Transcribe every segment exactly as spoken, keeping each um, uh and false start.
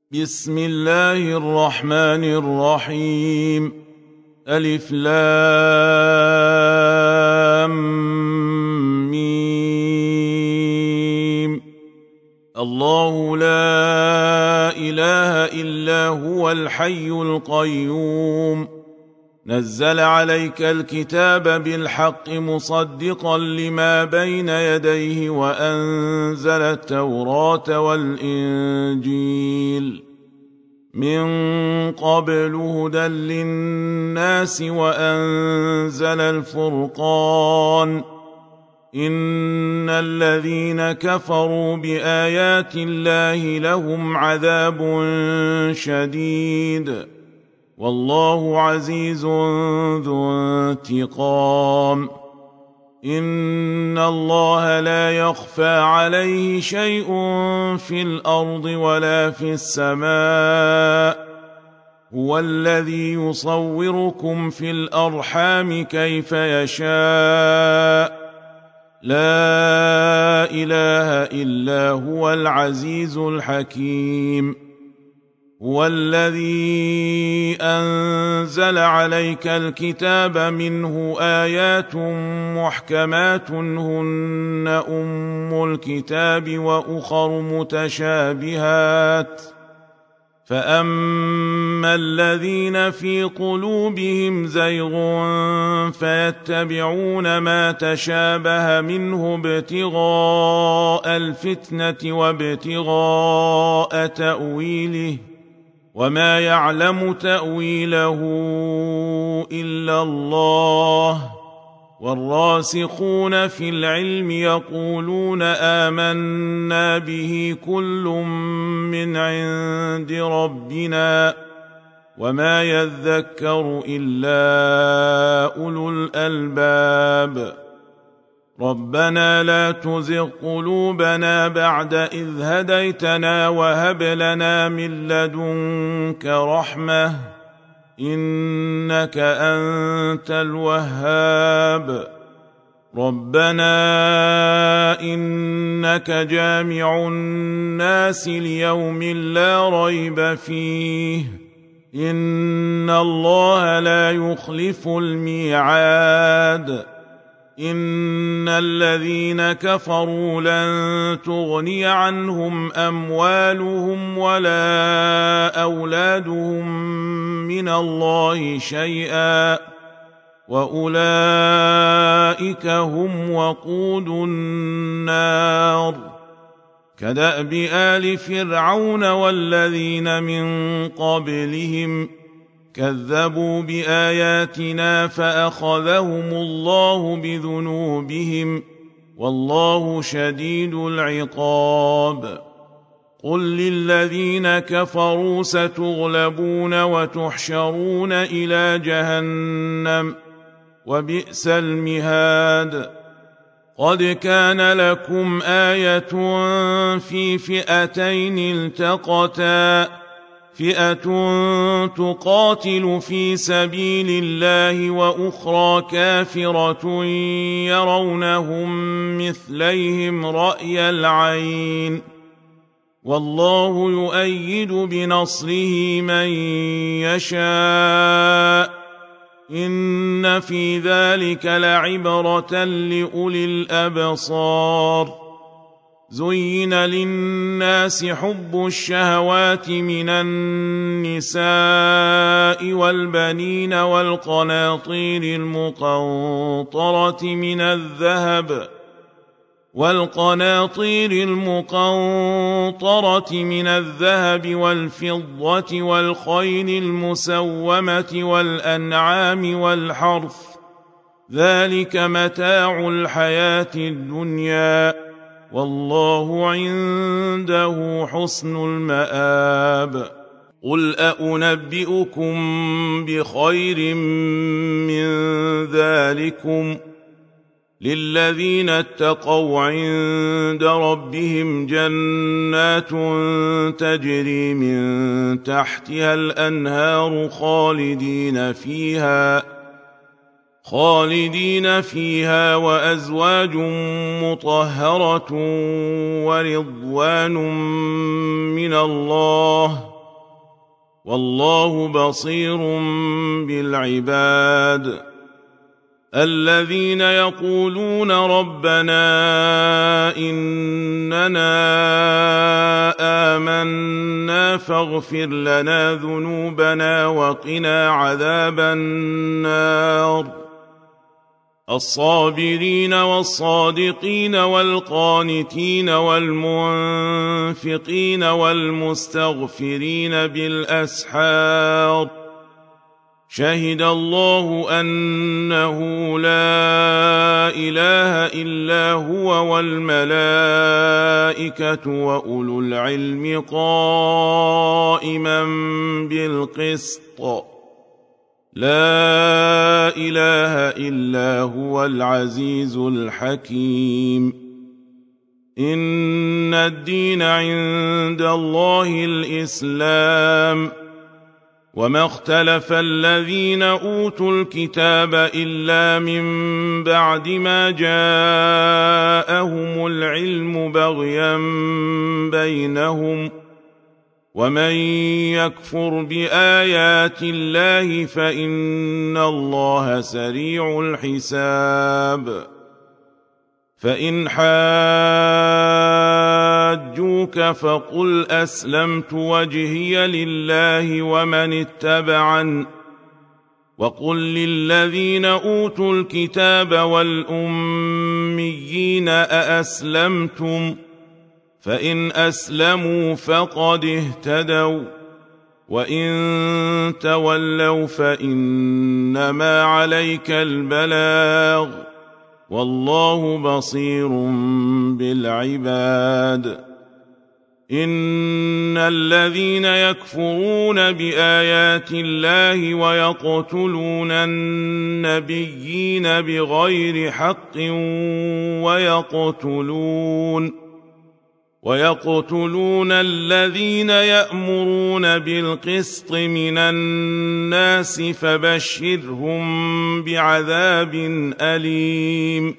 بسم الله الرحمن الرحيم. ألف لام ميم. الله لا إله إلا هو الحي القيوم، نزل عليك الكتاب بالحق مصدقا لما بين يديه وأنزل التوراة والإنجيل من قبل هدى للناس وأنزل الفرقان. إن الذين كفروا بآيات الله لهم عذاب شديد، والله عزيز ذو انتقام. إن الله لا يخفى عليه شيء في الأرض ولا في السماء، هو الذي يصوركم في الأرحام كيف يشاء، لا إله إلا هو العزيز الحكيم. هو الذي أنزل عليك الكتاب منه آيات محكمات هن أم الكتاب وأخر متشابهات، فأما الذين في قلوبهم زيغ فيتبعون ما تشابه منه ابتغاء الفتنة وابتغاء تأويله، وما يعلم تأويله إلا الله، والراسخون في العلم يقولون آمنا به كل من عند ربنا، وما يذكر إلا أولو الألباب. ربنا لا تزغ قلوبنا بعد إذ هديتنا وهب لنا من لدنك رحمة إنك أنت الوهاب. ربنا إنك جامع الناس ليوم لا ريب فيه، إن الله لا يخلف الميعاد. إن الذين كفروا لن تغني عنهم أموالهم ولا أولادهم من الله شيئا، وأولئك هم وقود النار. كدأب آل فرعون والذين من قبلهم كذبوا بآياتنا فأخذهم الله بذنوبهم، والله شديد العقاب. قل للذين كفروا ستغلبون وتحشرون إلى جهنم، وبئس المهاد. قد كان لكم آية في فئتين التقتا، فئة تقاتل في سبيل الله وأخرى كافرة يرونهم مثليهم رأي العين، والله يؤيد بنصره من يشاء. إن في ذلك لعبرة لأولي الأبصار. زين للناس حب الشهوات من النساء والبنين والقناطير المقنطرة من الذهب والقناطير المقنطرة من الذهب والفضة والخيل المسومة والأنعام والحرث، ذلك متاع الحياة الدنيا، والله عنده حسن المآب. قل أأنبئكم بخير من ذلكم للذين اتقوا عند ربهم جنات تجري من تحتها الأنهار خالدين فيها خالدين فيها وأزواج مطهرة ورضوان من الله والله بصير بالعباد الذين يقولون ربنا إننا آمنا فاغفر لنا ذنوبنا وقنا عذاب النار الصابرين والصادقين والقانتين والمنفقين والمستغفرين بالأسحار شهد الله أنه لا إله إلا هو والملائكة وأولو العلم قائما بالقسط لا إله إلا هو العزيز الحكيم إن الدين عند الله الإسلام وما اختلف الذين أوتوا الكتاب إلا من بعد ما جاءهم العلم بغيا بينهم ومن يكفر بآيات الله فإن الله سريع الحساب فإن حاجوك فقل أسلمت وجهي لله ومن اتبعن وقل للذين أوتوا الكتاب والأميين أأسلمتم فإن أسلموا فقد اهتدوا وإن تولوا فإنما عليك البلاغ والله بصير بالعباد إن الذين يكفرون بآيات الله ويقتلون النبيين بغير حق ويقتلون ويقتلون الذين يأمرون بالقسط من الناس فبشرهم بعذاب أليم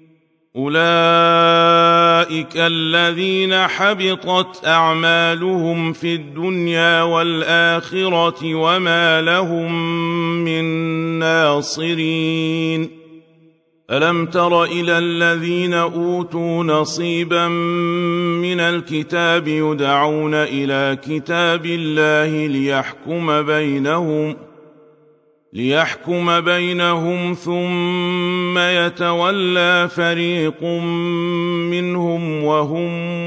أولئك الذين حبطت أعمالهم في الدنيا والآخرة وما لهم من ناصرين ألم تر إلى الذين أوتوا نصيبا من الكتاب يدعون إلى كتاب الله ليحكم بينهم ليحكم بينهم ثم يتولى فريق منهم وهم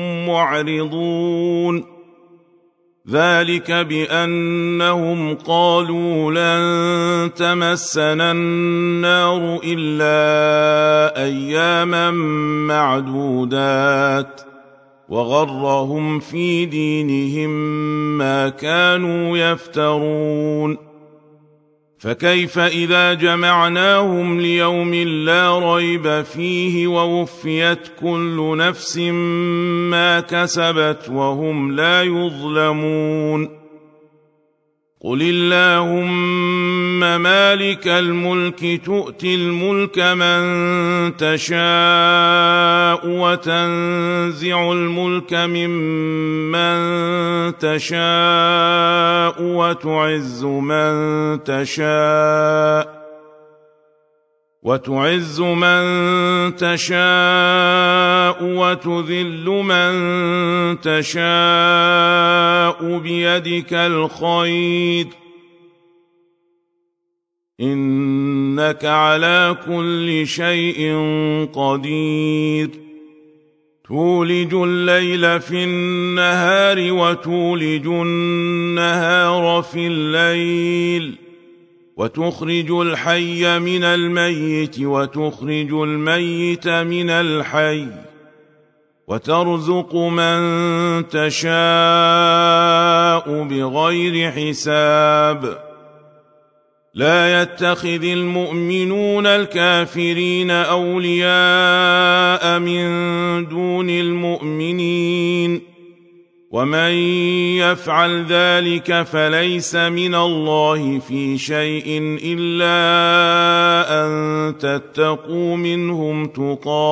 معرضون ذلك بأنهم قالوا لن تمسنا النار إلا أياما معدودات وغرهم في دينهم ما كانوا يفترون فكيف إذا جمعناهم ليوم لا ريب فيه ووفيت كل نفس ما كسبت وهم لا يظلمون قل اللهم مالك الملك تؤتي الملك من تشاء وتنزع الملك ممن تشاء وتعز من تشاء وتعز من تشاء وتذل من تشاء بيدك الخير إنك على كل شيء قدير تولج الليل في النهار وتولج النهار في الليل وتخرج الحي من الميت وتخرج الميت من الحي وترزق من تشاء بغير حساب لا يتخذ المؤمنون الكافرين أولياء من دون المؤمنين ومن يفعل ذلك فليس من الله في شيء إلا أن تتقوا منهم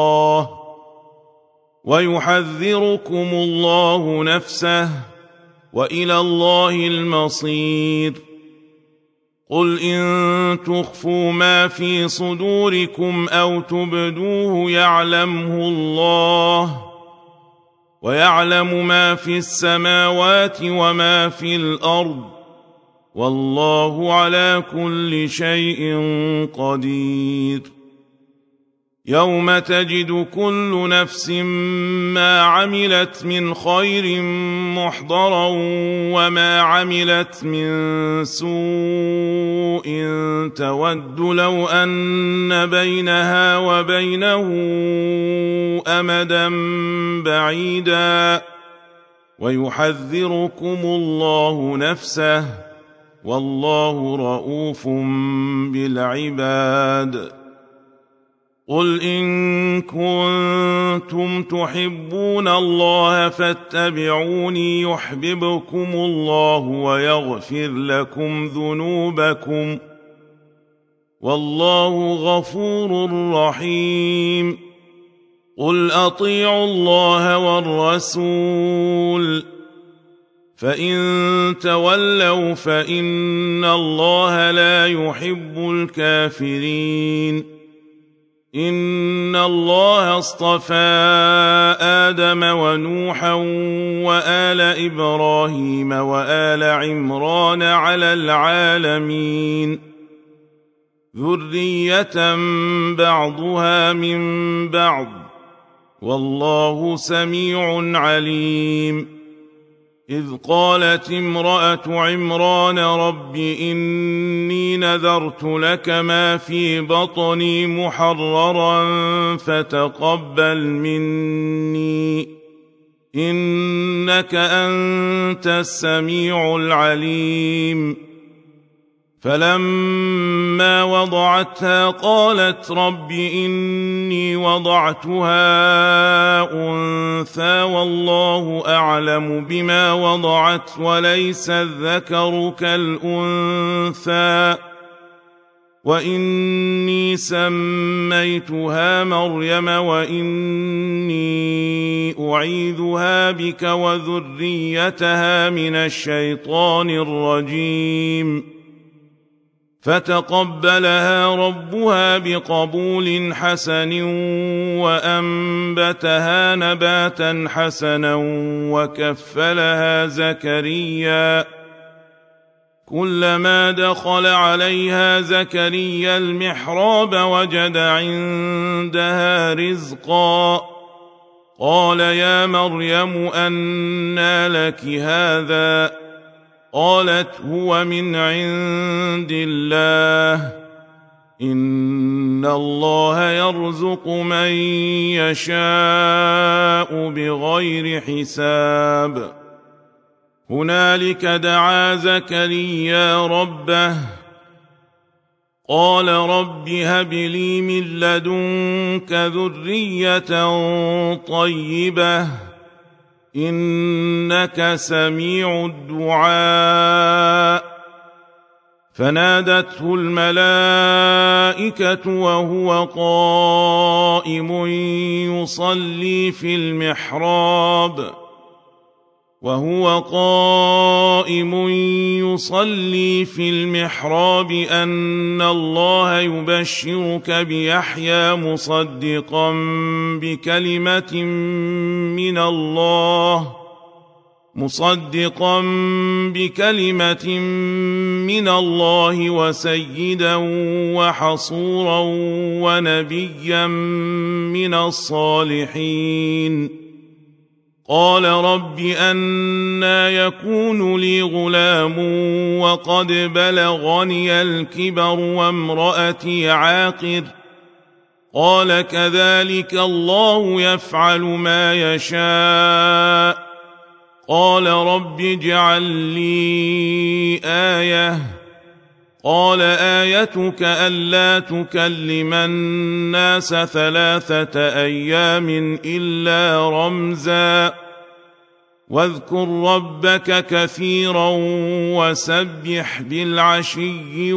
تقاه ويحذركم الله نفسه وإلى الله المصير. قل إن تخفوا ما في صدوركم أو تبدوه يعلمه الله، ويعلم ما في السماوات وما في الأرض، والله على كل شيء قدير. يوم تجد كل نفس ما عملت من خير محضرا وما عملت من سوء تود لو أن بينها وبينه أمدا بعيدا، ويحذركم الله نفسه، والله رؤوف بالعباد. قل إن كنتم تحبون الله فاتبعوني يحببكم الله ويغفر لكم ذنوبكم، والله غفور رحيم. قل أطيعوا الله والرسول، فإن تولوا فإن الله لا يحب الكافرين. إن الله اصطفى آدم ونوحا وآل إبراهيم وآل عمران على العالمين، ذرية بعضها من بعض، والله سميع عليم. إذ قالت امرأة عمران رب إني نذرت لك ما في بطني محررا فتقبل مني إنك أنت السميع العليم. فلما وضعتها قالت رب إني وضعتها أنثى والله أعلم بما وضعت وليس الذكر كالأنثى، وإني سميتها مريم وإني أعيذها بك وذريتها من الشيطان الرجيم. فتقبلها ربها بقبول حسن وأنبتها نباتا حسنا وكفلها زكريا. كلما دخل عليها زكريا المحراب وجد عندها رزقا، قال يا مريم أنى لك هذا؟ قالت هو من عند الله، إن الله يرزق من يشاء بغير حساب. هنالك دعا زكريا ربه قال رب هب لي من لدنك ذرية طيبة إنك سميع الدعاء. فنادته الملائكة وهو قائم يصلي في المحراب وهو قائم يصلي في المحراب أن الله يبشرك بيحيى مصدقا بكلمة من الله مصدقا بكلمة من الله وسيدا وحصورا ونبيا من الصالحين. قال رب أنى يكون لي غلام وقد بلغني الكبر وامرأتي عاقر؟ قال كذلك الله يفعل ما يشاء. قال رب اجعل لي آية. قال آيتك ألا تكلم الناس ثلاثة أيام إلا رمزا واذكر ربك كثيرا وسبح بالعشي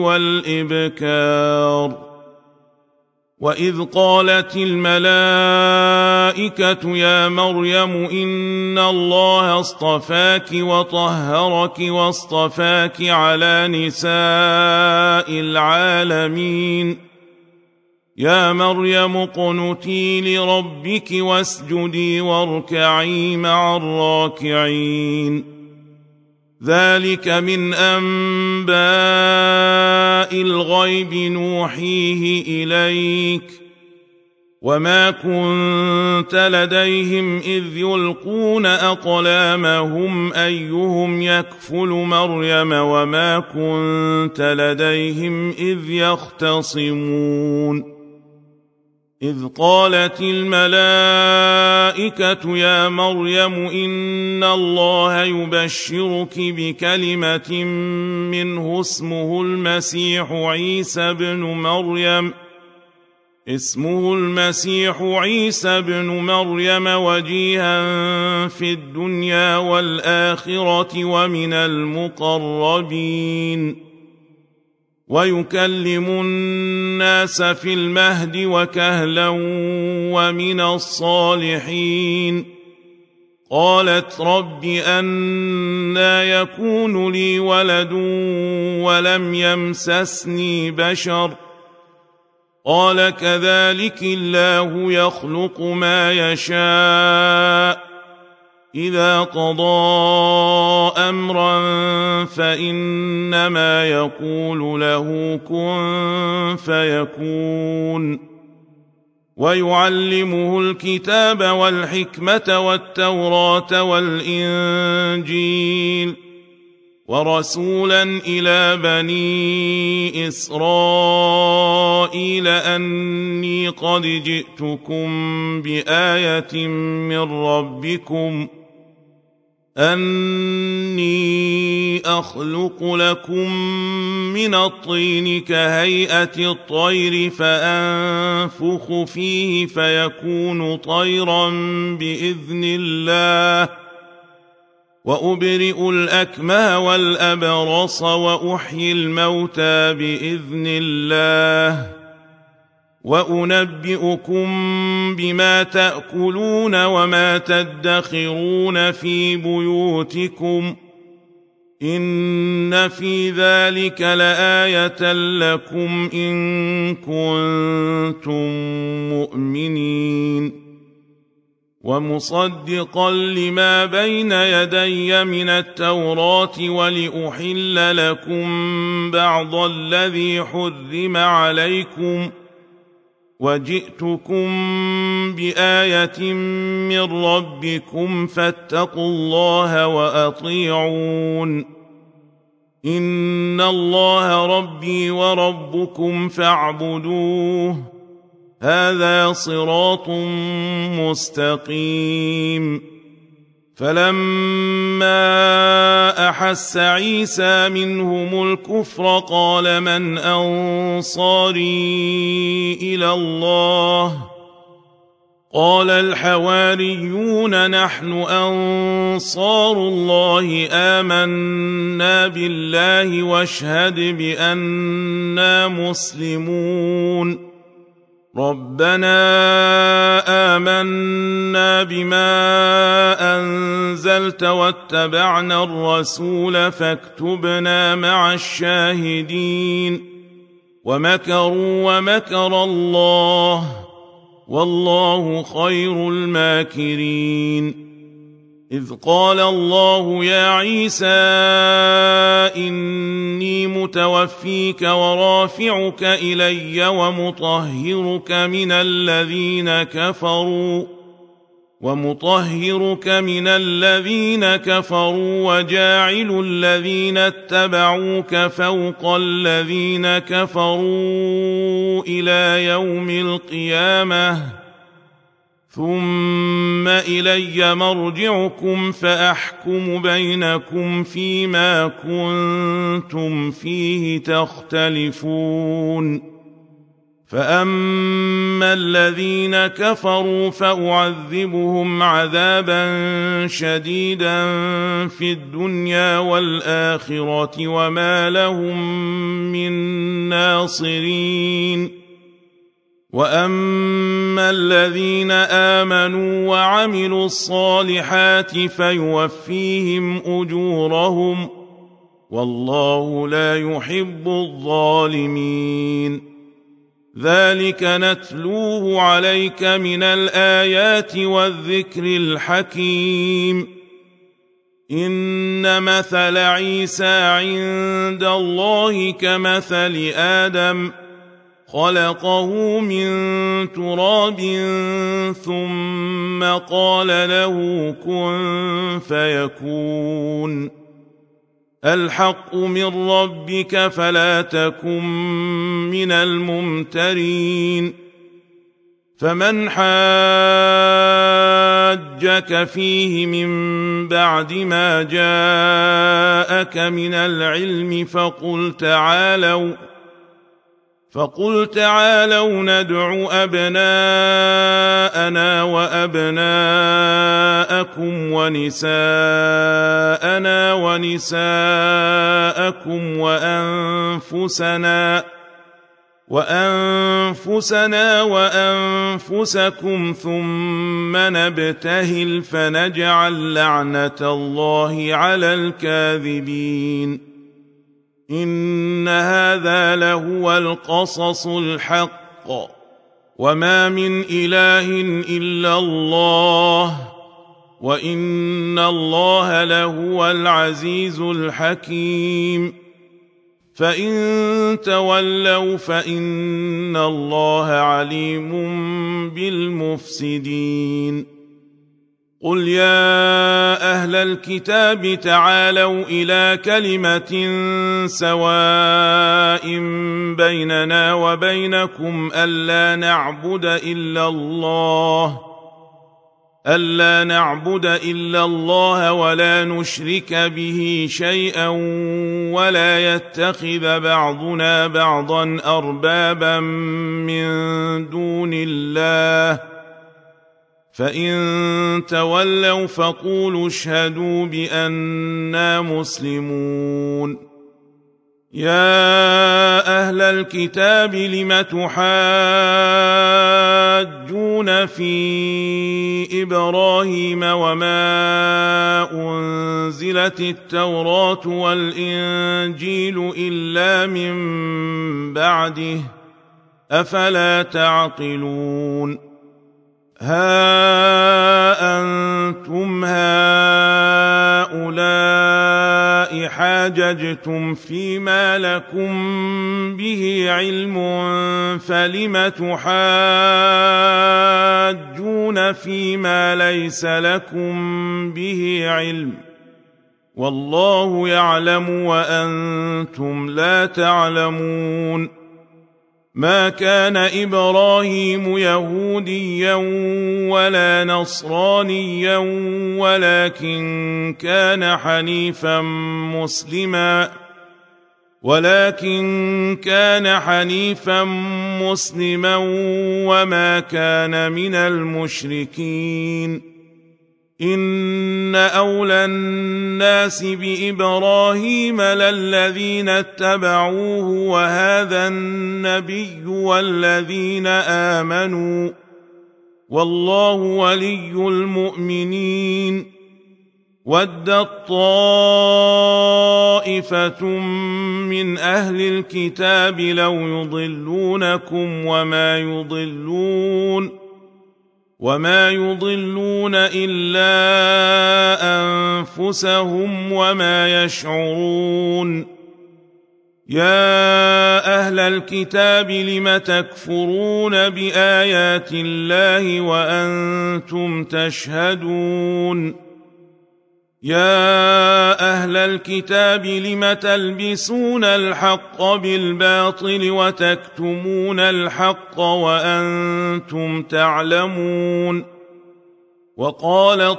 والإبكار. وإذ قالت الملائكة الملائكة يا مريم إن الله اصطفاك وطهرك واصطفاك على نساء العالمين يا مريم اقنتي لربك واسجدي واركعي مع الراكعين ذلك من أنباء الغيب نوحيه إليك وما كنت لديهم إذ يلقون أقلامهم أيهم يكفل مريم وما كنت لديهم إذ يختصمون إذ قالت الملائكة يا مريم إن الله يبشرك بكلمة منه اسمه المسيح عيسى بن مريم اسمه المسيح عيسى بن مريم وجيها في الدنيا والآخرة ومن المقربين ويكلم الناس في المهد وكهلا ومن الصالحين قالت رب أنى يكون لي ولد ولم يمسسني بشر قال كذلك الله يخلق ما يشاء إذا قضى أمرا فإنما يقول له كن فيكون ويعلمه الكتاب والحكمة والتوراة والإنجيل ورسولا إلى بني إسرائيل أني قد جئتكم بآية من ربكم أني أخلق لكم من الطين كهيئة الطير فأنفخ فيه فيكون طيرا بإذن الله وأبرئ الأكمه والأبرص وأحيي الموتى بإذن الله وأنبئكم بما تأكلون وما تدخرون في بيوتكم إن في ذلك لآية لكم إن كنتم مؤمنين ومصدقا لما بين يدي من التوراة ولأحل لكم بعض الذي حرم عليكم وجئتكم بآية من ربكم فاتقوا الله وأطيعون إن الله ربي وربكم فاعبدوه هذا صراط مستقيم فلما أحس عيسى منهم الكفر قال من أنصاري إلى الله قال الحواريون نحن أنصار الله آمنا بالله واشهد بأننا مسلمون ربنا آمنا بما أنزلت واتبعنا الرسول فاكتبنا مع الشاهدين ومكروا ومكر الله والله خير الماكرين إذ قال الله يا عيسى إني متوفيك ورافعك إلي ومطهرك من الذين كفروا ومطهرك من الذين كفروا وجاعل الذين اتبعوك فوق الذين كفروا إلى يوم القيامة ثم إلي مرجعكم فأحكم بينكم فيما كنتم فيه تختلفون فأما الذين كفروا فأعذبهم عذابا شديدا في الدنيا والآخرة وما لهم من ناصرين وأما الذين آمنوا وعملوا الصالحات فيوفيهم أجورهم والله لا يحب الظالمين ذلك نتلوه عليك من الآيات والذكر الحكيم إن مثل عيسى عند الله كمثل آدم خلقه من تراب ثم قال له كن فيكون الحق من ربك فلا تكن من الممترين فمن حاجك فيه من بعد ما جاءك من العلم فقل تعالوا فقل تعالوا ندع أبناءنا وأبناءكم ونساءنا ونساءكم وأنفسنا وأنفسنا وأنفسكم ثم نبتهل فنجعل لعنة الله على الكاذبين إن هذا لهو القصص الحق وما من إله إلا الله وإن الله لهو العزيز الحكيم فإن تولوا فإن الله عليم بالمفسدين قل يا أهل الكتاب تعالوا إلى كلمة سواء بيننا وبينكم ألا نعبد إلا الله ألا نعبد إلا الله ولا نشرك به شيئا ولا يتخذ بعضنا بعضا أربابا من دون الله فإن تولوا فقولوا اشهدوا بأننا مسلمون يا أهل الكتاب لم تحاجون في إبراهيم وما أنزلت التوراة والإنجيل إلا من بعده أفلا تعقلون ها أنتم هؤلاء حاججتم فيما لكم به علم فلم تحاجون فيما ليس لكم به علم والله يعلم وأنتم لا تعلمون ما كان إبراهيم يهوديا ولا نصرانيا ولكن كان حنيفا مسلما ولكن كان حنيفا مسلما وما كان من المشركين إن أولى الناس بإبراهيم للذين اتبعوه وهذا النبي والذين آمنوا والله ولي المؤمنين ودت طائفة من أهل الكتاب لو يضلونكم وما يضلون وما يضلون إلا أنفسهم وما يشعرون يا أهل الكتاب لم تكفرون بآيات الله وأنتم تشهدون يا أهل الكتاب لم تلبسون الحق بالباطل وتكتمون الحق وأنتم تعلمون وقالت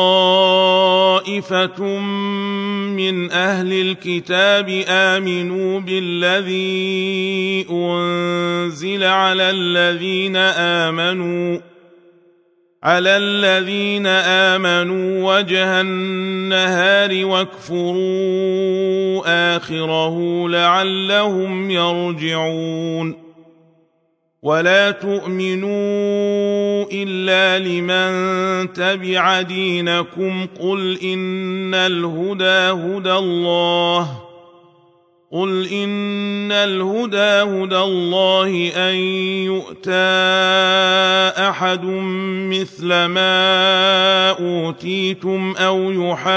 طائفة من أهل الكتاب آمنوا بالذي أنزل على الذين آمنوا على الذين آمنوا وجه النهار واكفروا آخره لعلهم يرجعون ولا تؤمنوا إلا لمن تبع دينكم قل إن الهدى هدى الله قل إن الهدى هدى الله أن يؤتى أحد مثل ما أوتيتم أو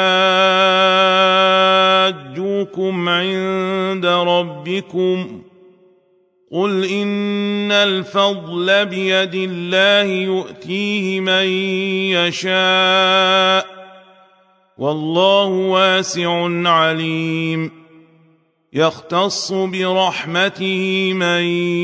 يحاجوكم عند ربكم قل إن الفضل بيد الله يؤتيه من يشاء والله واسع عليم يختص برحمته من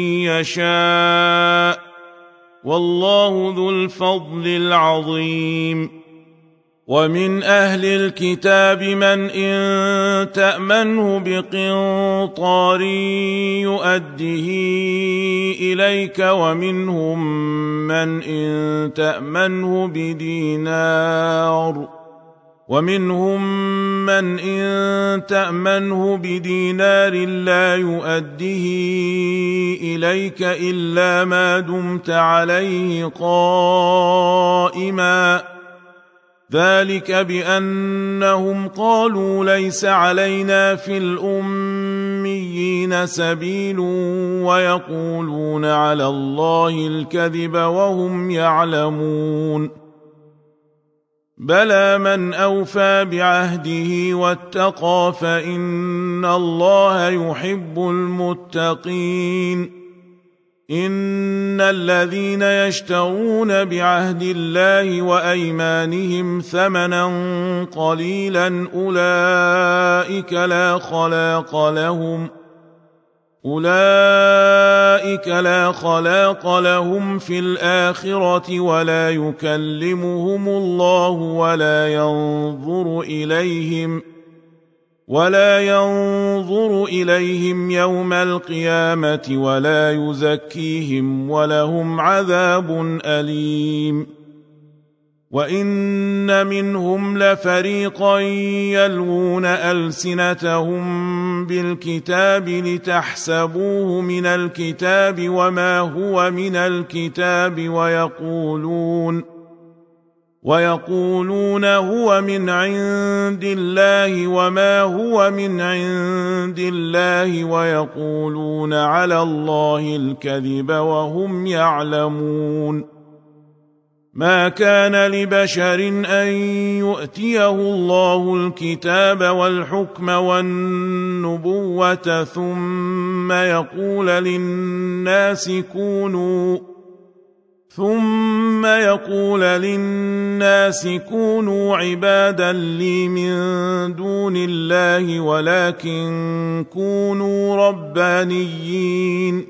يشاء والله ذو الفضل العظيم ومن أهل الكتاب من إن تأمنه بقنطار يؤده إليك ومنهم من إن تأمنه بدينار ومنهم من إن تأمنه بدينار لا يؤده إليك إلا ما دمت عليه قائما ذلك بأنهم قالوا ليس علينا في الأميين سبيل ويقولون على الله الكذب وهم يعلمون بلى من أوفى بعهده واتقى فإن الله يحب المتقين إن الذين يشترون بعهد الله وأيمانهم ثمنا قليلا أولئك لا خلاق لهم أولئك لا خلاق لهم في الآخرة ولا يكلمهم الله ولا ينظر إليهم ولا ينظر إليهم يوم القيامة ولا يزكيهم ولهم عذاب أليم وإن منهم لفريقا يلوون ألسنتهم بالكتاب لتحسبوه من الكتاب وما هو من الكتاب ويقولون ويقولون هو من عند الله وما هو من عند الله ويقولون على الله الكذب وهم يعلمون ما كان لبشر أن يؤتيه الله الكتاب والحكم والنبوة ثم يقول للناس كونوا ثم يقول للناس كونوا عبادا لي من دون الله ولكن كونوا ربانيين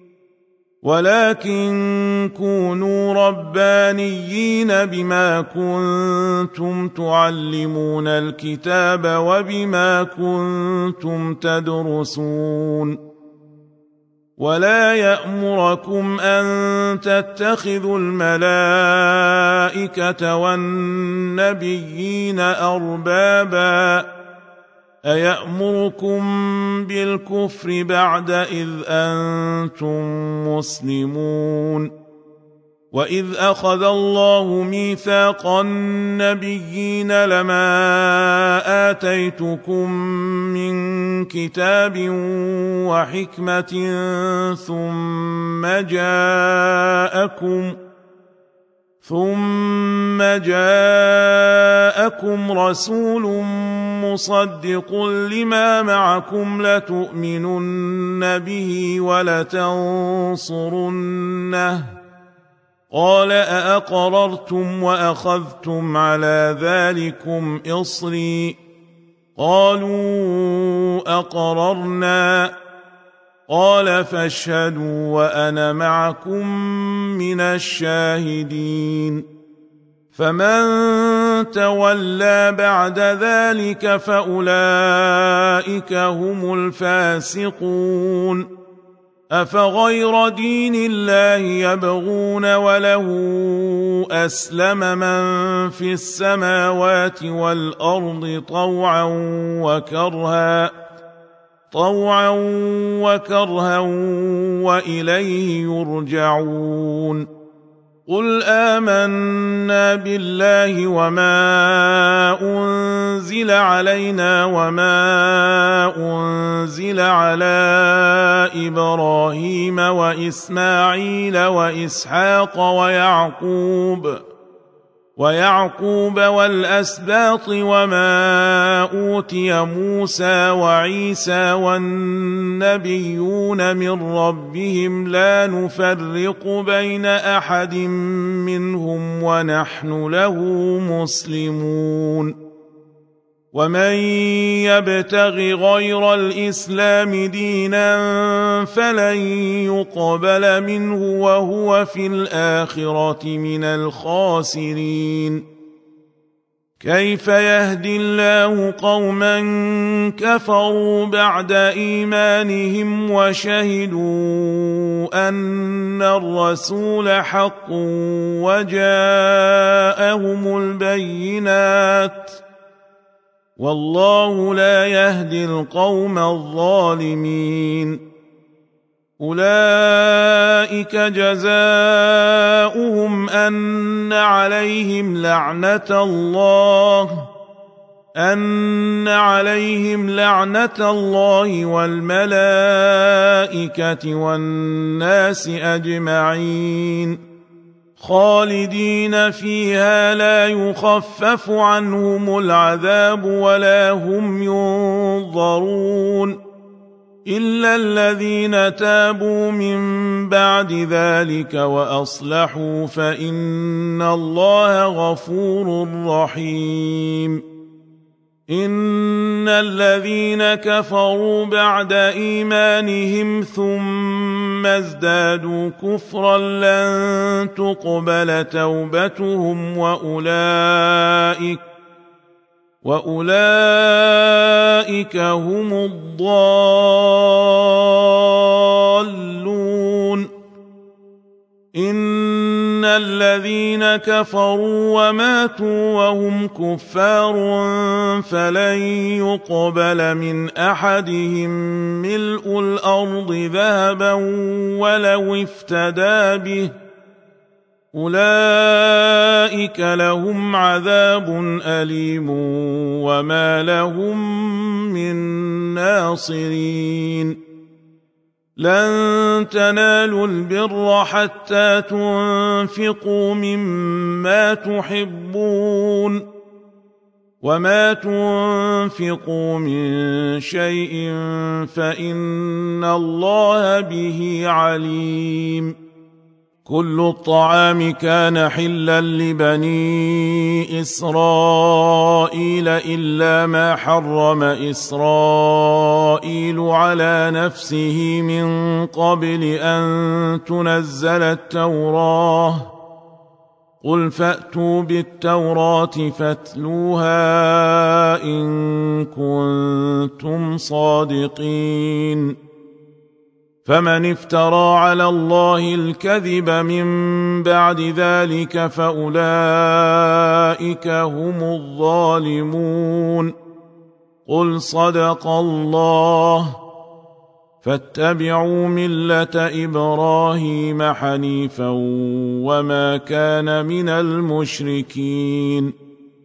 ولكن كونوا ربانيين بما كنتم تعلمون الكتاب وبما كنتم تدرسون ولا يأمركم أن تتخذوا الملائكة والنبيين أربابا أيأمركم بالكفر بعد إذ أنتم مسلمون وإذ أخذ الله ميثاق النبيين لما آتيتكم من كتاب وحكمة ثم جاءكم ثم جاءكم رسول مصدق لما معكم لتؤمنن به ولتنصرنه قال أأقررتم وأخذتم على ذلكم إصري قالوا أقررنا قال فاشهدوا وأنا معكم من الشاهدين فمن تولى بعد ذلك فأولئك هم الفاسقون أفغير دين الله يبغون وله أسلم من في السماوات والأرض طوعا وكرها طوعا وكرها وإليه يرجعون قل آمنا بالله وما أنزل علينا وما أنزل على إبراهيم وإسماعيل وإسحاق ويعقوب ويعقوب والأسباط وما أوتي موسى وعيسى والنبيون من ربهم لا نفرق بين أحد منهم ونحن له مسلمون ومن يبتغ غير الإسلام دينا فلن يقبل منه وهو في الآخرة من الخاسرين كيف يهدي الله قوما كفروا بعد إيمانهم وشهدوا أن الرسول حق وجاءهم البينات والله لا يهدي القوم الظالمين أولئك جزاؤهم أن عليهم لعنة الله أن عليهم لعنة الله والملائكة والناس أجمعين خالدين فيها لا يخفف عنهم العذاب ولا هم ينظرون إلا الذين تابوا من بعد ذلك وأصلحوا فإن الله غفور رحيم إن الذين كفروا بعد إيمانهم ثم ازدادوا كفرا لن تقبل توبتهم وأولئك وأولئك هم الضالون إن الذين كفروا وماتوا وهم كفار فلن يقبل من أحدهم ملء الأرض ذهبا ولو افتدى به أولئك لهم عذاب أليم وما لهم من ناصرين لن تنالوا البر حتى تنفقوا مما تحبون وما تنفقوا من شيء فإن الله به عليم كل الطعام كان حلا لبني إسرائيل إلا ما حرم إسرائيل على نفسه من قبل أن تنزل التوراة قل فأتوا بالتوراة فاتلوها إن كنتم صادقين فمن افترى على الله الكذب من بعد ذلك فأولئك هم الظالمون قل صدق الله فاتبعوا ملة إبراهيم حنيفا وما كان من المشركين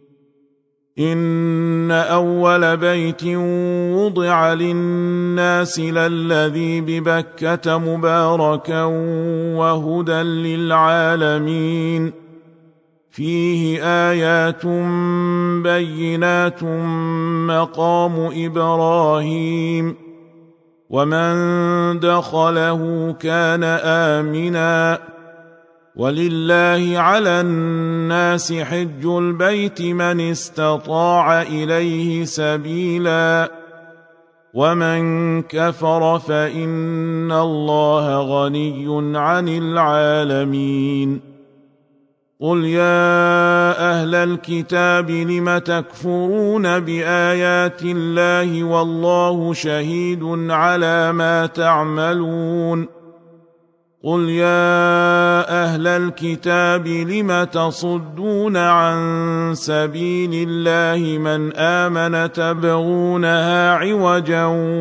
إن أول بيت وضع للناس للذي ببكة مباركا وهدى للعالمين فيه آيات بينات مقام إبراهيم ومن دخله كان آمنا ولله على الناس حج البيت من استطاع إليه سبيلا ومن كفر فإن الله غني عن العالمين قل يا أهل الكتاب لم تكفرون بآيات الله والله شهيد على ما تعملون قل يا أهل الكتاب لم تصدون عن سبيل الله من آمن تبغونها عوجا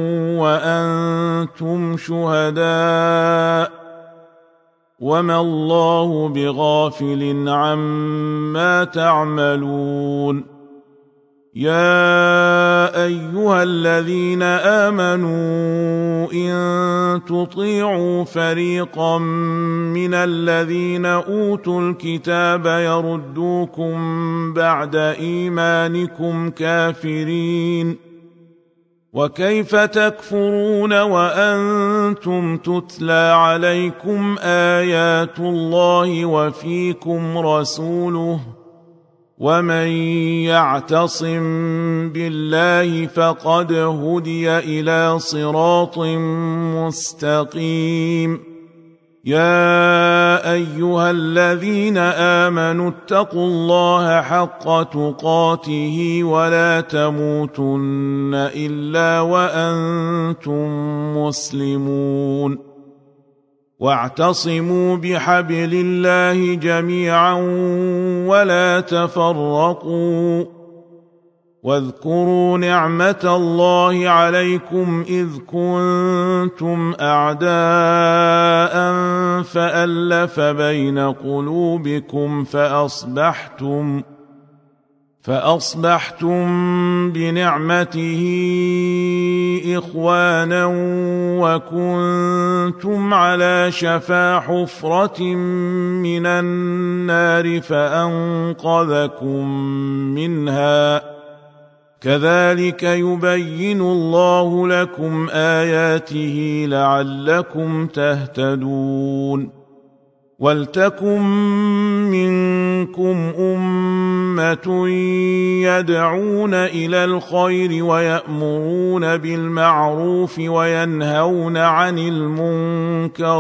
وأنتم شهداء وما الله بغافل عما تعملون يا أيها الذين آمنوا إن تطيعوا فريقا من الذين أوتوا الكتاب يردوكم بعد إيمانكم كافرين وكيف تكفرون وأنتم تتلى عليكم آيات الله وفيكم رسوله ومن يعتصم بالله فقد هدي إلى صراط مستقيم يا أيها الذين آمنوا اتقوا الله حق تقاته ولا تموتن إلا وأنتم مسلمون واعتصموا بحبل الله جميعا ولا تفرقوا واذكروا نعمة الله عليكم إذ كنتم أعداء فألف بين قلوبكم فأصبحتم فأصبحتم بنعمته إخوانا وكنتم على شفا حفرة من النار فأنقذكم منها كذلك يبين الله لكم آياته لعلكم تهتدون ولتكن منكم أمة يدعون إلى الخير ويأمرون بالمعروف وينهون عن المنكر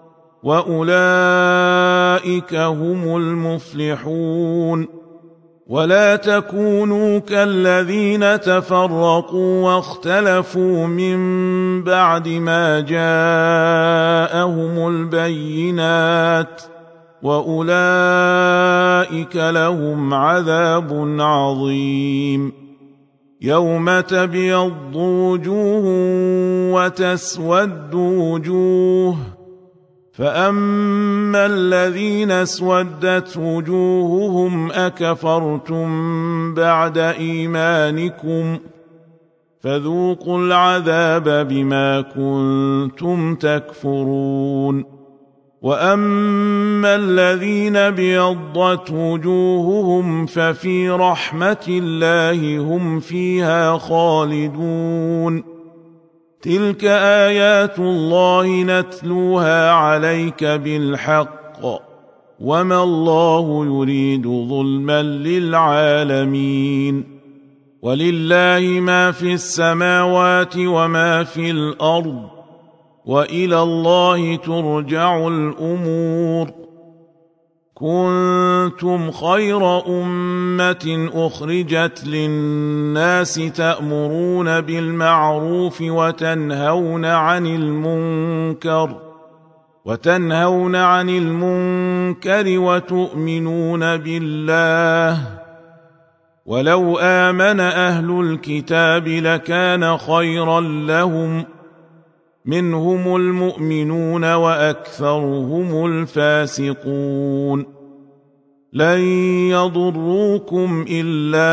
وأولئك هم المفلحون ولا تكونوا كالذين تفرقوا واختلفوا من بعد ما جاءهم البينات وأولئك لهم عذاب عظيم يوم تبيض وجوه وتسود وجوه فأما الذين اسودت وجوههم أكفرتم بعد إيمانكم فذوقوا العذاب بما كنتم تكفرون وأما الذين بيضت وجوههم ففي رحمة الله هم فيها خالدون تلك آيات الله نتلوها عليك بالحق وما الله يريد ظلما للعالمين ولله ما في السماوات وما في الأرض وإلى الله ترجع الأمور كنتم خير أمة أخرجت للناس تأمرون بالمعروف وتنهون عن المنكر وتنهون عن المنكر وتؤمنون بالله ولو آمن أهل الكتاب لكان خيرا لهم منهم المؤمنون وأكثرهم الفاسقون لن يضروكم إلا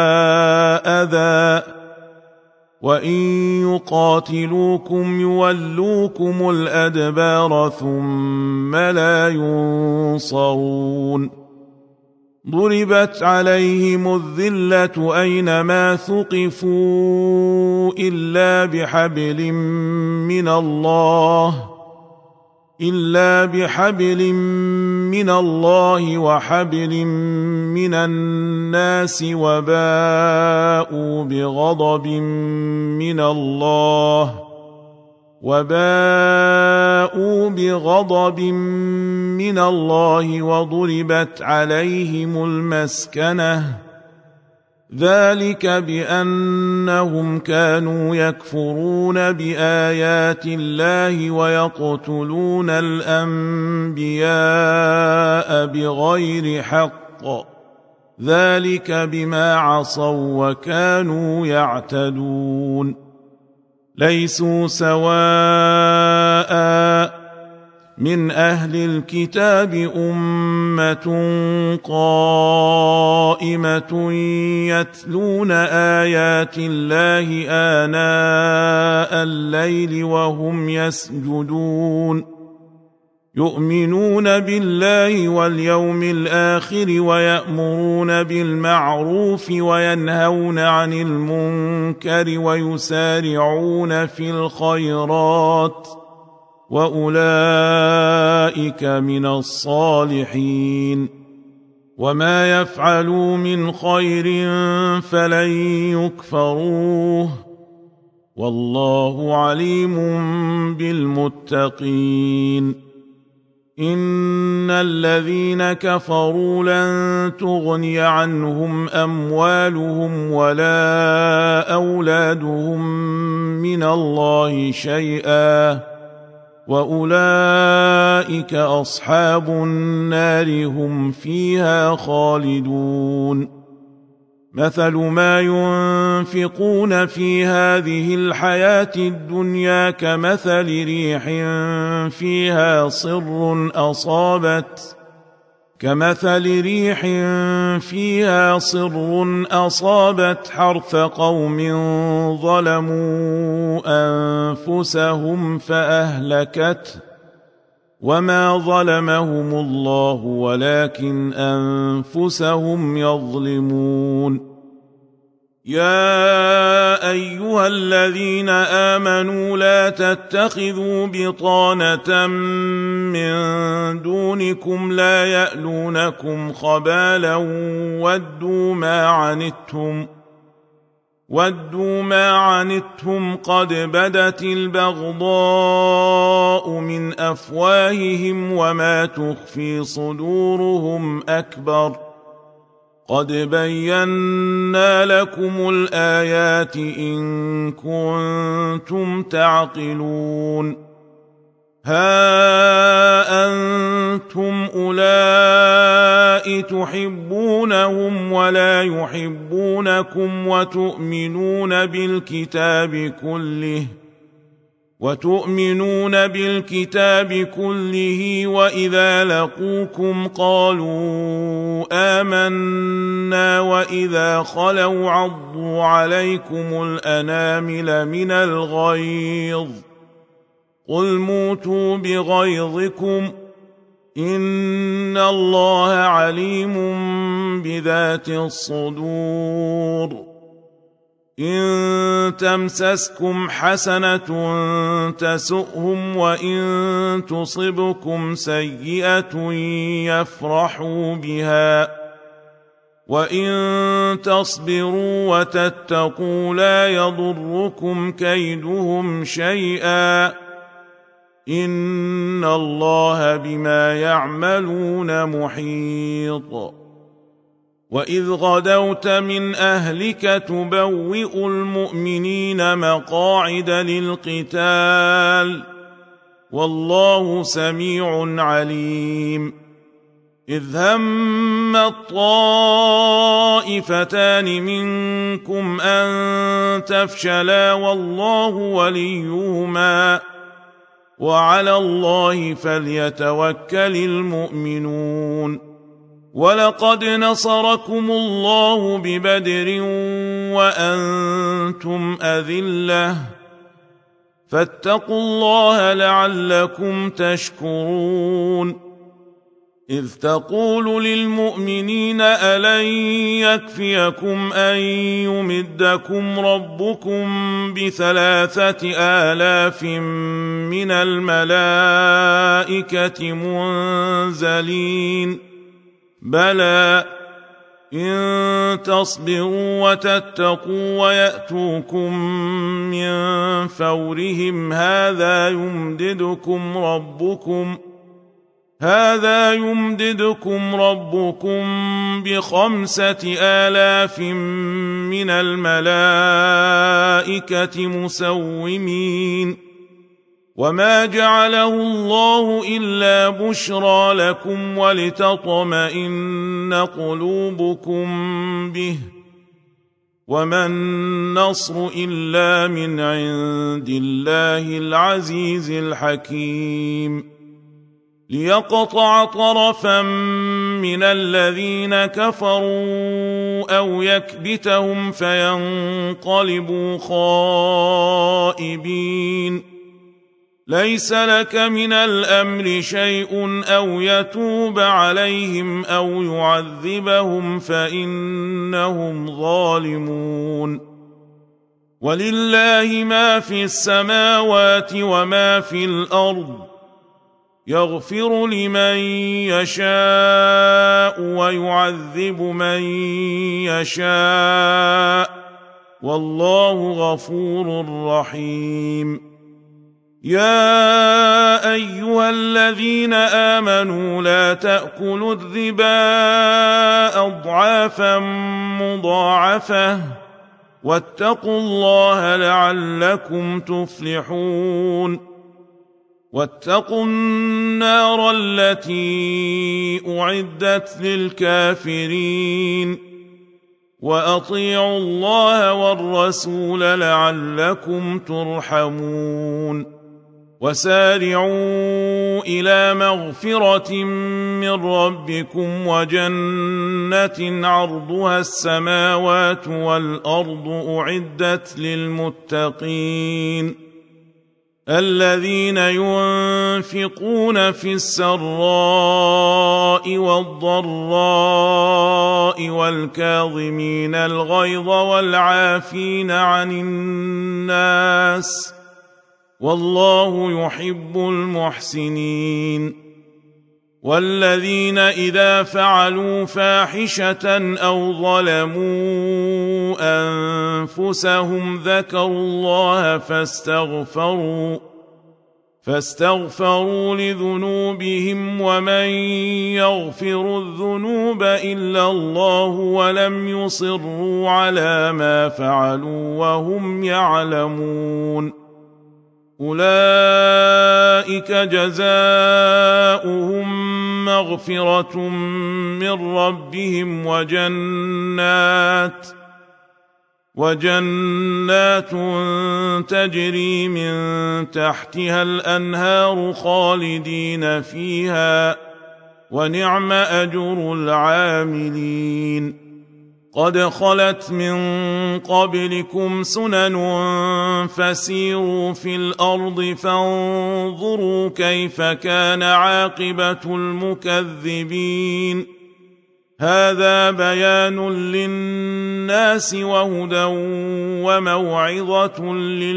أذى وإن يقاتلوكم يولوكم الأدبار ثم لا ينصرون ضربت عليهم الذلة أينما ثقفوا إلا بحبل من الله إلا بحبل من الله وحبل من الناس وباءوا بغضب من الله وباءوا بغضب من الله وضربت عليهم المسكنة ذلك بأنهم كانوا يكفرون بآيات الله ويقتلون الأنبياء بغير حق، ذلك بما عصوا وكانوا يعتدون. ليسوا سواء من أهل الكتاب أمة قائمة يتلون آيات الله آناء الليل وهم يسجدون، يؤمنون بالله واليوم الآخر ويأمرون بالمعروف وينهون عن المنكر ويسارعون في الخيرات، وأولئك من الصالحين. وما يفعلوا من خير فلن يكفروه، والله عليم بالمتقين. إن الذين كفروا لن تغني عنهم أموالهم ولا أولادهم من الله شيئا، وأولئك أصحاب النار هم فيها خالدون. مثل ما ينفقون في هذه الحياة الدنيا كمثل ريح فيها صر أصابت كمثل ريح فيها صر أصابت حرث قوم ظلموا أنفسهم فأهلكته، وما ظلمهم الله ولكن أنفسهم يظلمون. يا أيها الذين آمنوا لا تتخذوا بطانة من دونكم لا يألونكم خبالا ودوا ما عنتم ودوا ما عنتم قد بدت البغضاء من أفواههم وما تخفي صدورهم أكبر، قد بينا لكم الآيات إن كنتم تعقلون. ها أنتم أولئك تحبونهم ولا يحبونكم وتؤمنون بالكتاب كله وتؤمنون بالكتاب كله وإذا لقوكم قالوا آمنا وإذا خلوا عضوا عليكم الأنامل من الغيظ قل موتوا بغيظكم إن الله عليم بذات الصدور. إن تمسسكم حسنة تسؤهم وإن تصبكم سيئة يفرحوا بها وإن تصبروا وتتقوا لا يضركم كيدهم شيئا إن الله بما يعملون محيط. وإذ غدوت من أهلك تبوئ المؤمنين مقاعد للقتال والله سميع عليم. إذ هم الطائفتان منكم أن تفشلا والله وليهما وعلى الله فليتوكل المؤمنون. ولقد نصركم الله ببدر وأنتم أذلة فاتقوا الله لعلكم تشكرون. إذ تقول للمؤمنين ألن يكفيكم أن يمدكم ربكم بثلاثة آلاف من الملائكة منزلين بلى إن تصبروا وتتقوا ويأتوكم من فورهم هذا يمددكم ربكم هذا يمددكم ربكم بخمسة آلاف من الملائكة مسومين وما جعله الله إلا بشرى لكم ولتطمئن قلوبكم به وما النصر إلا من عند الله العزيز الحكيم ليقطع طرفا من الذين كفروا أو يكبتهم فينقلبوا خائبين ليس لك من الأمر شيء أو يتوب عليهم أو يعذبهم فإنهم ظالمون ولله ما في السماوات وما في الأرض يغفر لمن يشاء ويعذب من يشاء والله غفور رحيم يا أيها الذين آمنوا لا تأكلوا الربا أضعافا مضاعفة واتقوا الله لعلكم تفلحون واتقوا النار التي أعدت للكافرين وأطيعوا الله والرسول لعلكم ترحمون وسارعوا إلى مغفرة من ربكم وجنة عرضها السماوات والأرض أعدت للمتقين الذين ينفقون في السراء والضراء والكاظمين الغيظ والعافين عن الناس والله يحب المحسنين والذين إذا فعلوا فاحشة أو ظلموا أنفسهم ذكروا الله فاستغفروا فاستغفروا لذنوبهم ومن يغفر الذنوب إلا الله ولم يصروا على ما فعلوا وهم يعلمون أولئك جزاؤهم مغفرة من ربهم وجنات وجنات تجري من تحتها الأنهار خالدين فيها ونعم أجر العاملين قد خلت من قبلكم سنن فسيروا في الأرض فانظروا كيف كان عاقبة المكذبين هذا بيان للناس وهدى وموعظة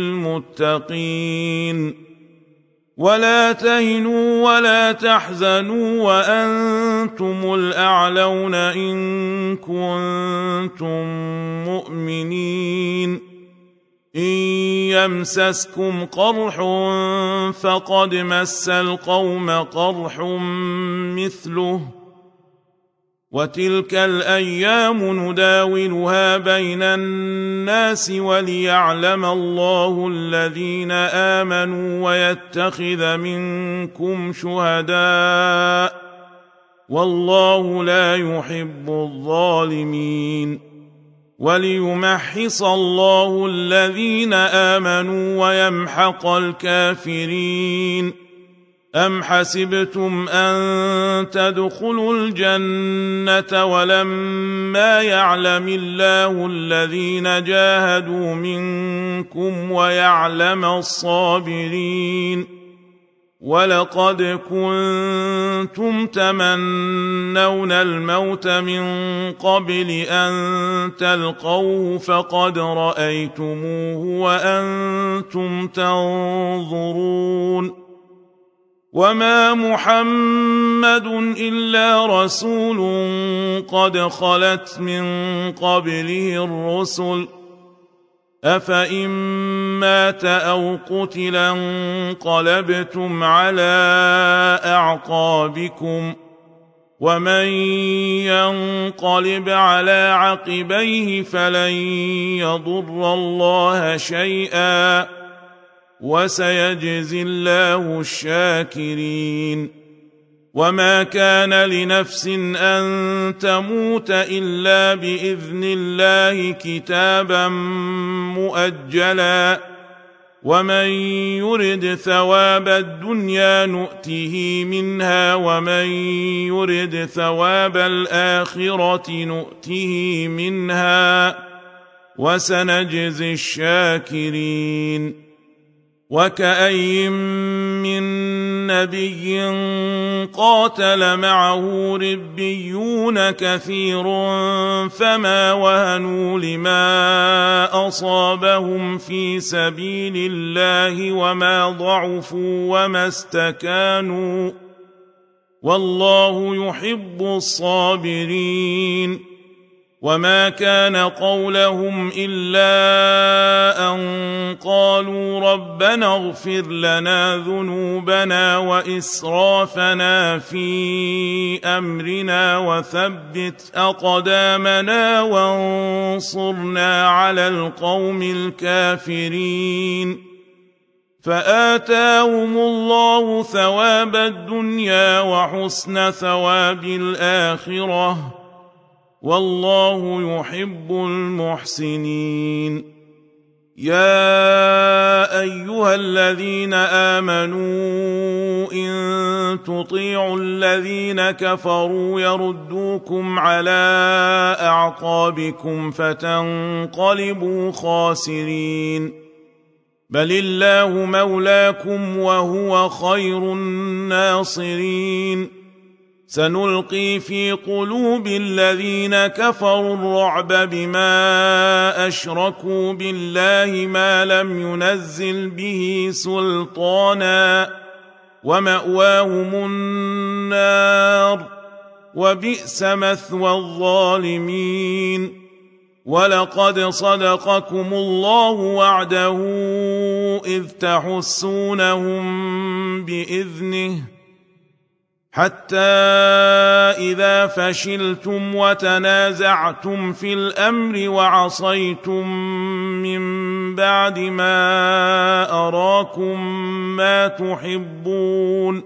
للمتقين ولا تهنوا ولا تحزنوا وأنتم الأعلون إن كنتم مؤمنين إن يمسسكم قرح فقد مس القوم قرح مثله وتلك الأيام نداولها بين الناس وليعلم الله الذين آمنوا ويتخذ منكم شهداء والله لا يحب الظالمين وليمحص الله الذين آمنوا ويمحق الكافرين أم حسبتم أن تدخلوا الجنة ولما يعلم الله الذين جاهدوا منكم ويعلم الصابرين ولقد كنتم تمنون الموت من قبل أن تلقوه فقد رأيتموه وأنتم تنظرون وما محمد إلا رسول قد خلت من قبله الرسل أفإن مات أو قتل انقلبتم على أعقابكم ومن ينقلب على عقبيه فلن يضر الله شيئا وسيجزي الله الشاكرين وما كان لنفس أن تموت إلا بإذن الله كتابا مؤجلا ومن يرد ثواب الدنيا نؤته منها ومن يرد ثواب الآخرة نؤته منها وسنجزي الشاكرين وكأي من نبي قاتل معه ربيون كثير فما وهنوا لما أصابهم في سبيل الله وما ضعفوا وما استكانوا والله يحب الصابرين وما كان قولهم إلا أن قالوا ربنا اغفر لنا ذنوبنا وإسرافنا في أمرنا وثبت أقدامنا وانصرنا على القوم الكافرين فآتاهم الله ثواب الدنيا وحسن ثواب الآخرة والله يحب المحسنين يا أيها الذين آمنوا إن تطيعوا الذين كفروا يردوكم على أعقابكم فتنقلبوا خاسرين بل الله مولاكم وهو خير الناصرين سنلقي في قلوب الذين كفروا الرعب بما أشركوا بالله ما لم ينزل به سلطانا ومأواهم النار وبئس مثوى الظالمين ولقد صدقكم الله وعده إذ تحسونهم بإذنه حتى إذا فشلتم وتنازعتم في الأمر وعصيتم من بعد ما أراكم ما تحبون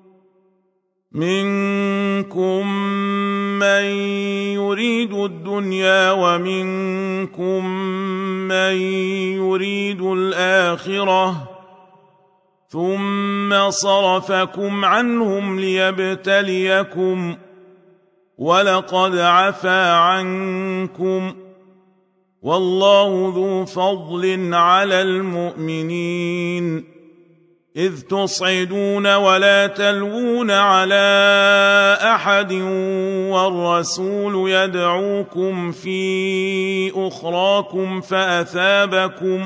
منكم من يريد الدنيا ومنكم من يريد الآخرة ثم صرفكم عنهم ليبتليكم ولقد عفا عنكم والله ذو فضل على المؤمنين إذ تصعدون ولا تلوون على أحد والرسول يدعوكم في أخراكم فأثابكم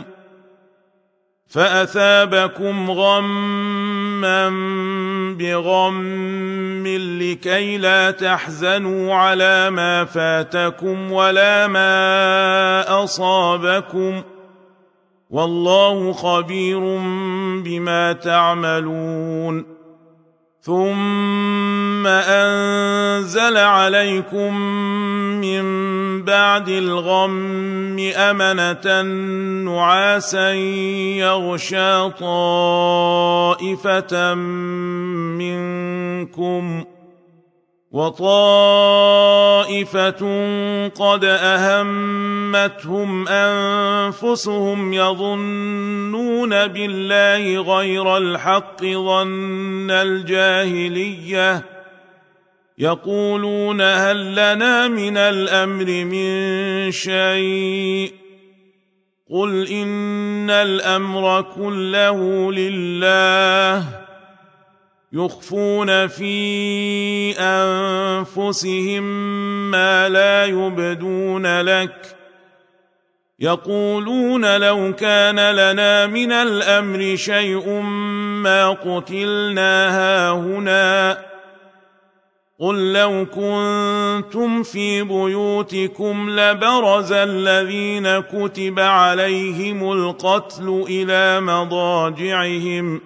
فأثابكم غما بغم لكي لا تحزنوا على ما فاتكم ولا ما أصابكم والله خبير بما تعملون ثم أنزل عليكم من بعد الغم أمنة نعاسا يغشى طائفة منكم وطائفة قد أهمتهم أنفسهم يظنون بالله غير الحق ظن الجاهلية يقولون هل لنا من الأمر من شيء قل إن الأمر كله لله يخفون في أنفسهم ما لا يبدون لك يقولون لو كان لنا من الأمر شيء ما قتلنا هاهنا قل لو كنتم في بيوتكم لبرز الذين كتب عليهم القتل إلى مضاجعهم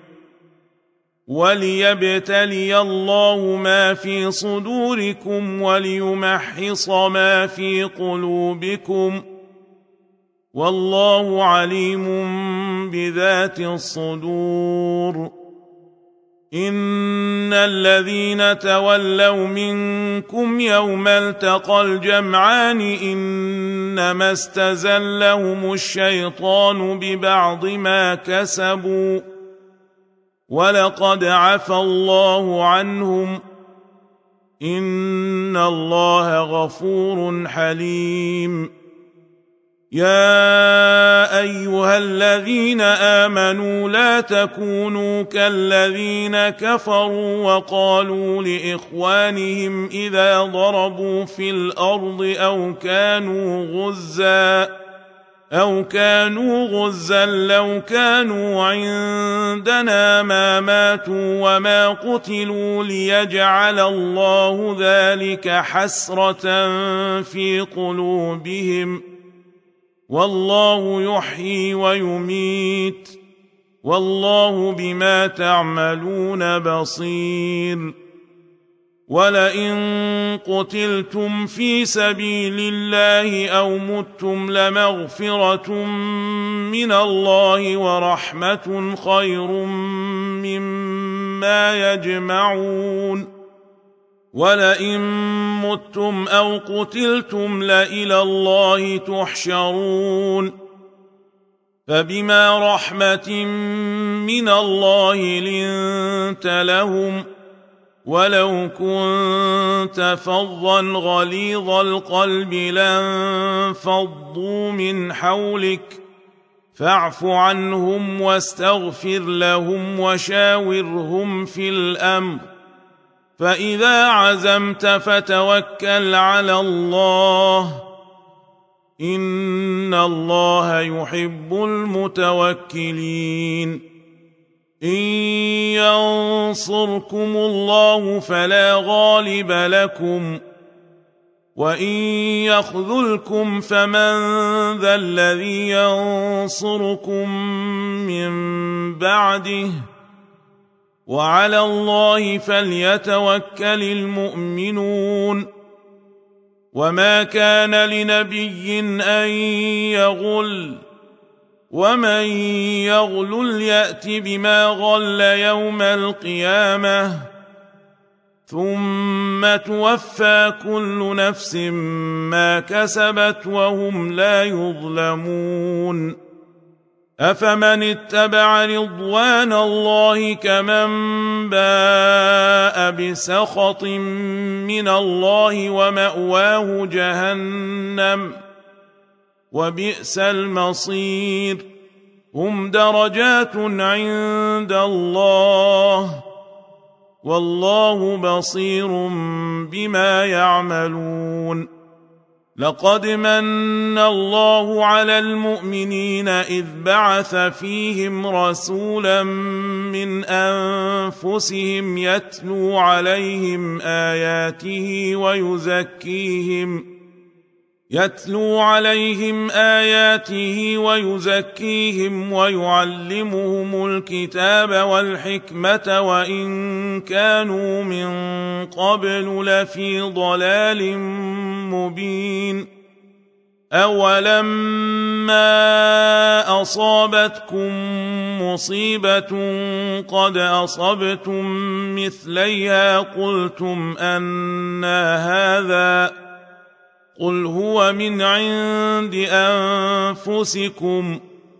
وليبتلي الله ما في صدوركم وليمحص ما في قلوبكم والله عليم بذات الصدور. إن الذين تولوا منكم يوم التقى الجمعان إنما استزلهم الشيطان ببعض ما كسبوا ولقد عفى الله عنهم إن الله غفور حليم. يا أيها الذين آمنوا لا تكونوا كالذين كفروا وقالوا لإخوانهم إذا ضربوا في الأرض أو كانوا غزا أو كانوا غزا لو كانوا عندنا ما ماتوا وما قتلوا ليجعل الله ذلك حسرة في قلوبهم والله يحيي ويميت والله بما تعملون بصير. ولئن قتلتم في سبيل الله أو متم لمغفرة من الله ورحمة خير مما يجمعون. ولئن متم أو قتلتم لإلى الله تحشرون. فبما رحمة من الله لنت لهم ولو كنت فظا غليظ القلب لانفضوا من حولك فاعف عنهم واستغفر لهم وشاورهم في الأمر فإذا عزمت فتوكل على الله إن الله يحب المتوكلين. إن ينصركم الله فلا غالب لكم وإن يخذلكم فمن ذا الذي ينصركم من بعده وعلى الله فليتوكل المؤمنون. وما كان لنبي أن يغل ومن يغلل يأت بما غل يوم القيامة ثم توفى كل نفس ما كسبت وهم لا يظلمون. أفمن اتبع رضوان الله كمن باء بسخط من الله ومأواه جهنم وبئس المصير. هم درجات عند الله والله بصير بما يعملون. لقد من الله على المؤمنين إذ بعث فيهم رسولا من أنفسهم يتلو عليهم آياته ويزكيهم يتلو عليهم آياته ويزكيهم ويعلمهم الكتاب والحكمة وإن كانوا من قبل لفي ضلال مبين. أولما أصابتكم مصيبة قد أصبتم مثليها قلتم أنى هذا قل هو من عند أنفسكم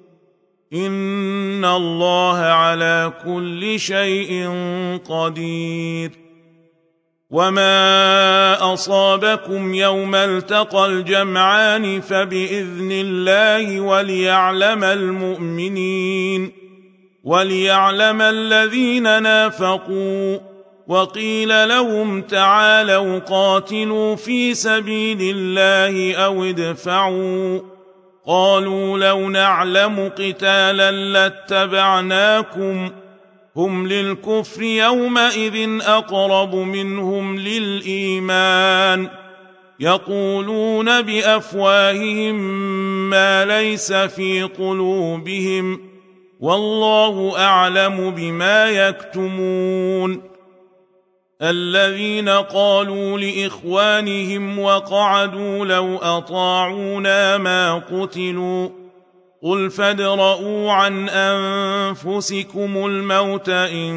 إن الله على كل شيء قدير. وما أصابكم يوم التقى الجمعان فبإذن الله وليعلم المؤمنين وليعلم الذين نافقوا. وقيل لهم تعالوا قاتلوا في سبيل الله أو ادفعوا قالوا لو نعلم قتالا لاتبعناكم هم للكفر يومئذ أقرب منهم للإيمان يقولون بأفواههم ما ليس في قلوبهم والله أعلم بما يكتمون الذين قالوا لإخوانهم وقعدوا لو أطاعونا ما قتلوا قل فادرءوا عن أنفسكم الموت إن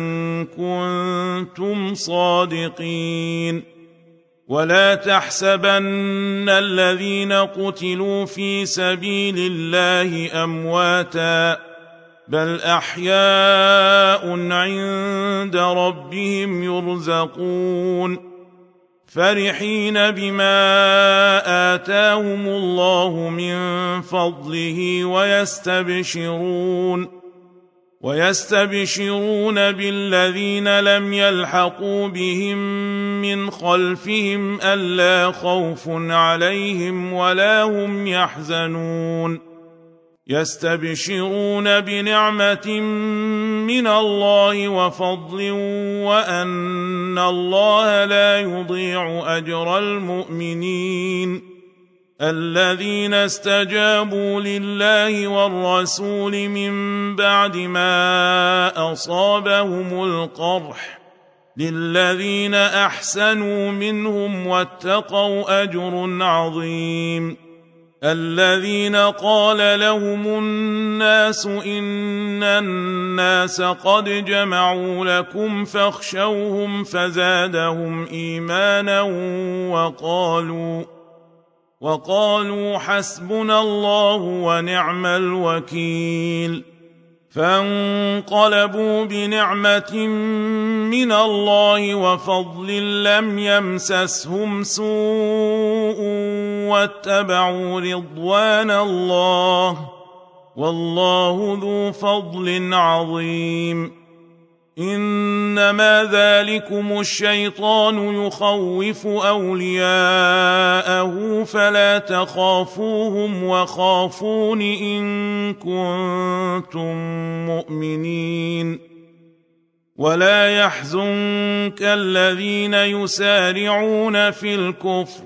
كنتم صادقين ولا تحسبن الذين قتلوا في سبيل الله أمواتا بل أحياء عند ربهم يرزقون فرحين بما آتاهم الله من فضله ويستبشرون ويستبشرون بالذين لم يلحقوا بهم من خلفهم ألا خوف عليهم ولا هم يحزنون يستبشرون بنعمة من الله وفضل وأن الله لا يضيع أجر المؤمنين الذين استجابوا لله والرسول من بعد ما أصابهم القرح للذين أحسنوا منهم واتقوا أجر عظيم الذين قال لهم الناس إن الناس قد جمعوا لكم فاخشوهم فزادهم إيمانا وقالوا وقالوا حسبنا الله ونعم الوكيل فانقلبوا بنعمة من الله وفضل لم يمسسهم سوء واتبعوا رضوان الله والله ذو فضل عظيم إنما ذلكم الشيطان يخوف أولياءه فلا تخافوهم وخافون إن كنتم مؤمنين ولا يحزنك الذين يسارعون في الكفر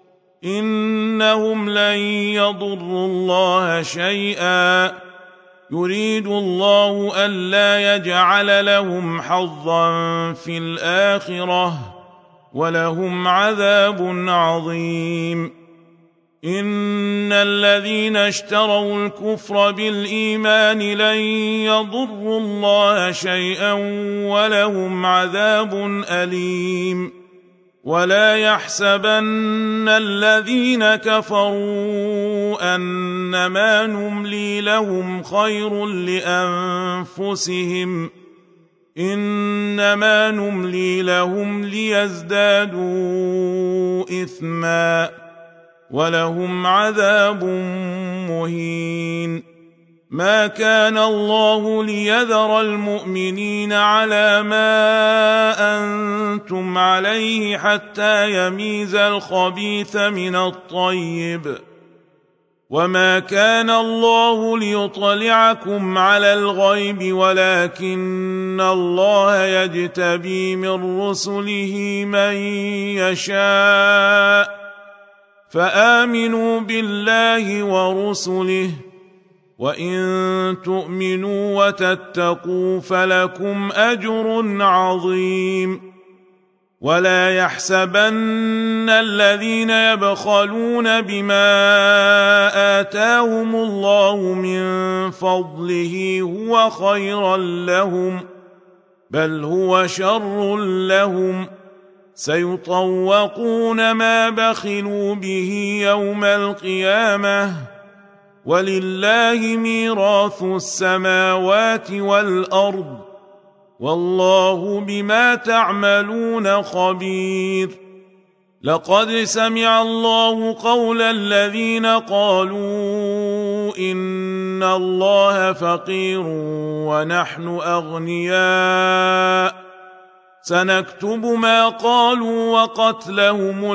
إنهم لن يضروا الله شيئا يريد الله ألا يجعل لهم حظا في الآخرة ولهم عذاب عظيم إن الذين اشتروا الكفر بالإيمان لن يضروا الله شيئا ولهم عذاب أليم ولا يحسبن الذين كفروا أنما نملي لهم خير لأنفسهم إنما نملي لهم ليزدادوا إثما ولهم عذاب مهين ما كان الله ليذر المؤمنين على ما أنتم عليه حتى يميز الخبيث من الطيب وما كان الله ليطلعكم على الغيب ولكن الله يجتبي من رسله من يشاء فآمنوا بالله ورسله وإن تؤمنوا وتتقوا فلكم أجر عظيم ولا يحسبن الذين يبخلون بما آتاهم الله من فضله هو خيرا لهم بل هو شر لهم سيطوقون ما بخلوا به يوم القيامة ولله ميراث السماوات والأرض والله بما تعملون خبير لقد سمع الله قول الذين قالوا إن الله فقير ونحن أغنياء سنكتب ما قالوا وقتلهم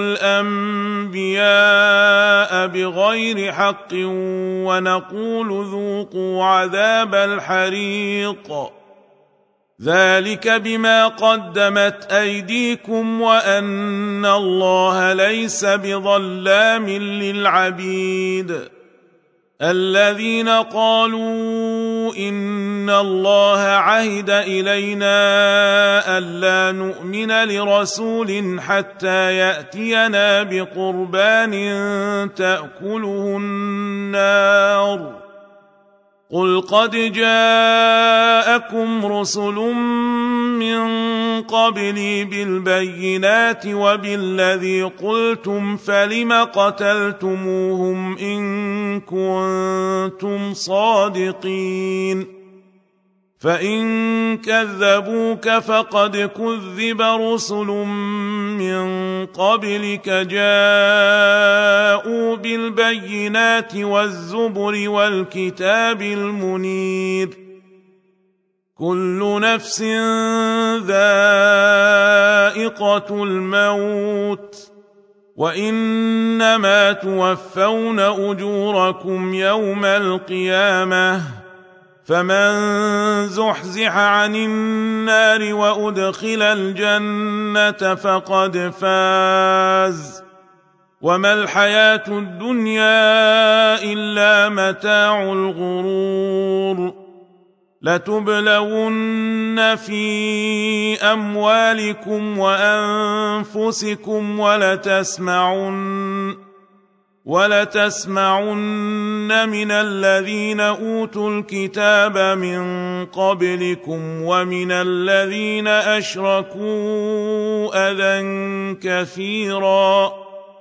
الأنبياء بغير حق ونقول ذوقوا عذاب الحريق ذلك بما قدمت أيديكم وأن الله ليس بظلام للعبيد الذين قالوا إن الله عهد إلينا ألا نؤمن لرسول حتى يأتينا بقربان تأكله النار قل قد جاءكم رسل من قبلي بالبينات وبالذي قلتم فلم قتلتموهم إن كنتم صادقين فإن كذبوك فقد كذب رسل من قبلك جاءوا بالبينات والزبر والكتاب المنير كل نفس ذائقة الموت وإنما توفون أجوركم يوم القيامة فمن زحزح عن النار وأدخل الجنة فقد فاز وما الحياة الدنيا إلا متاع الغرور لتبلون في أموالكم وأنفسكم ولتسمعن ولتسمعن من الذين أوتوا الكتاب من قبلكم ومن الذين أشركوا أذى كثيرا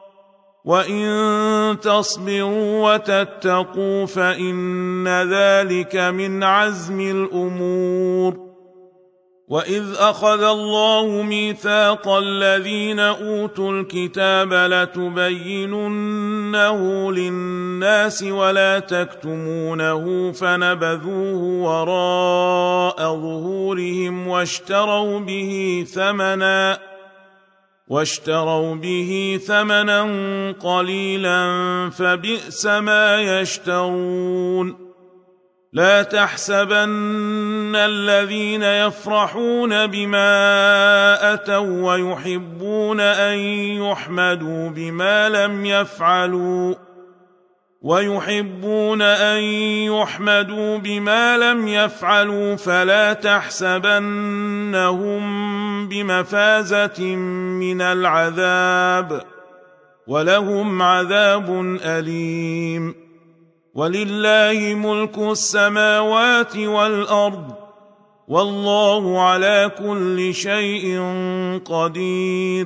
وإن تصبروا وتتقوا فإن ذلك من عزم الأمور وإذ أخذ الله ميثاق الذين أوتوا الكتاب لتبيننه للناس ولا تكتمونه فنبذوه وراء ظهورهم واشتروا به ثمنا واشتروا به ثمنا قليلا فبئس ما يشترون لا تحسبن الذين يفرحون بما أتوا ويحبون أن يحمدوا بما لم يفعلوا ويحبون أن يحمدوا بما لم يفعلوا فلا تحسبنهم بمفازة من العذاب ولهم عذاب أليم ولله ملك السماوات والأرض والله على كل شيء قدير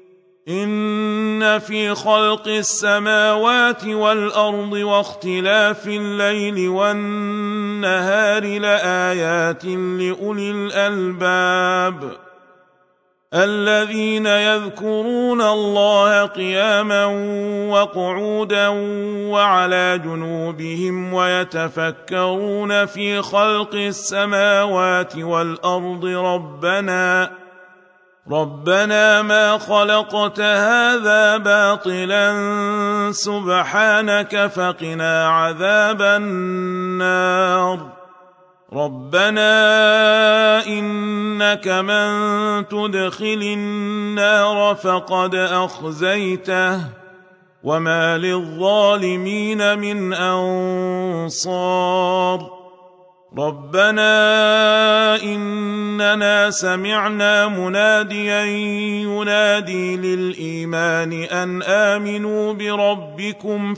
إن في خلق السماوات والأرض واختلاف الليل والنهار لآيات لأولي الألباب الذين يذكرون الله قياما وقعودا وعلى جنوبهم ويتفكرون في خلق السماوات والأرض ربنا ربنا ما خلقت هذا باطلا سبحانك فقنا عذاب النار ربنا إنك من تدخل النار فقد أخزيته وما للظالمين من أنصار ربنا إننا سمعنا مناديا ينادي للإيمان أن آمنوا بربكم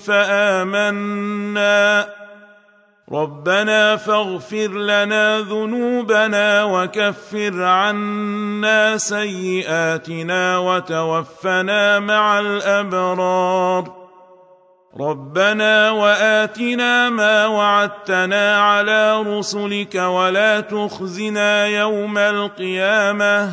فآمنا ربنا فاغفر لنا ذنوبنا وكفر عنا سيئاتنا وتوفنا مع الأبرار ربنا وآتنا ما وعدتنا على رسلك ولا تخزنا يوم القيامة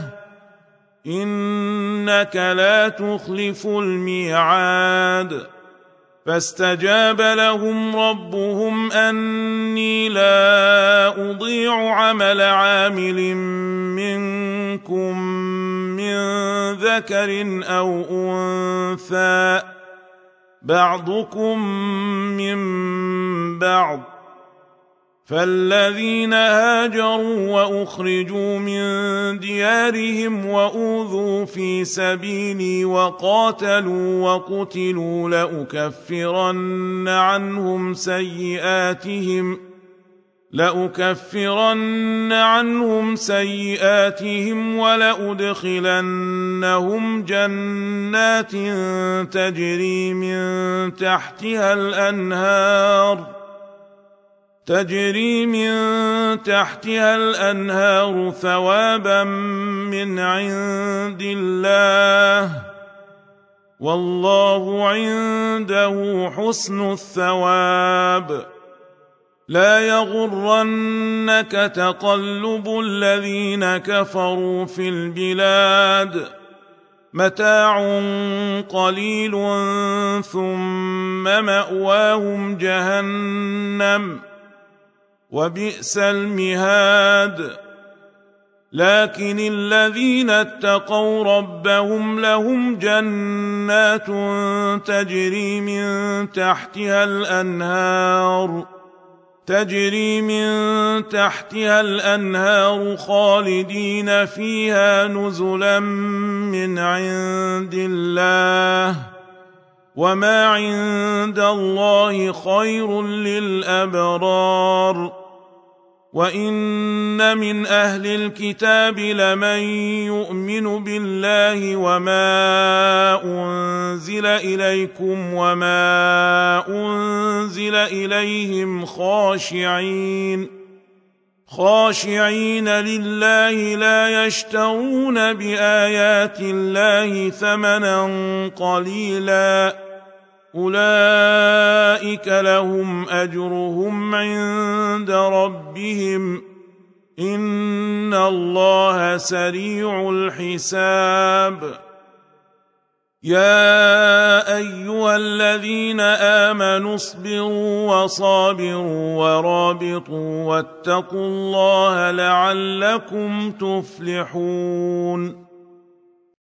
إنك لا تخلف الميعاد فاستجاب لهم ربهم أني لا أضيع عمل عامل منكم من ذكر أو أنثى بعضكم من بعض فالذين هاجروا وأخرجوا من ديارهم وأوذوا في سبيلي وقاتلوا وقتلوا لأكفرن عنهم سيئاتهم لأكفرن عنهم سيئاتهم ولأدخلنهم جنات تجري من تحتها الأنهار تجري من تحتها الأنهار ثوابا من عند الله والله عنده حسن الثواب لا يغرنك تقلب الذين كفروا في البلاد متاع قليل ثم مأواهم جهنم وبئس المهاد لكن الذين اتقوا ربهم لهم جنات تجري من تحتها الأنهار تجري من تحتها الأنهار خالدين فيها نزلا من عند الله وما عند الله خير للأبرار وإن من أهل الكتاب لمن يؤمن بالله وما أنزل إليكم وما أنزل إليهم خاشعين خاشعين لله لا يشترون بآيات الله ثمنا قليلا أولئك لهم أجرهم عند ربهم إن الله سريع الحساب يا أيها الذين آمنوا اصبروا وصابروا ورابطوا واتقوا الله لعلكم تفلحون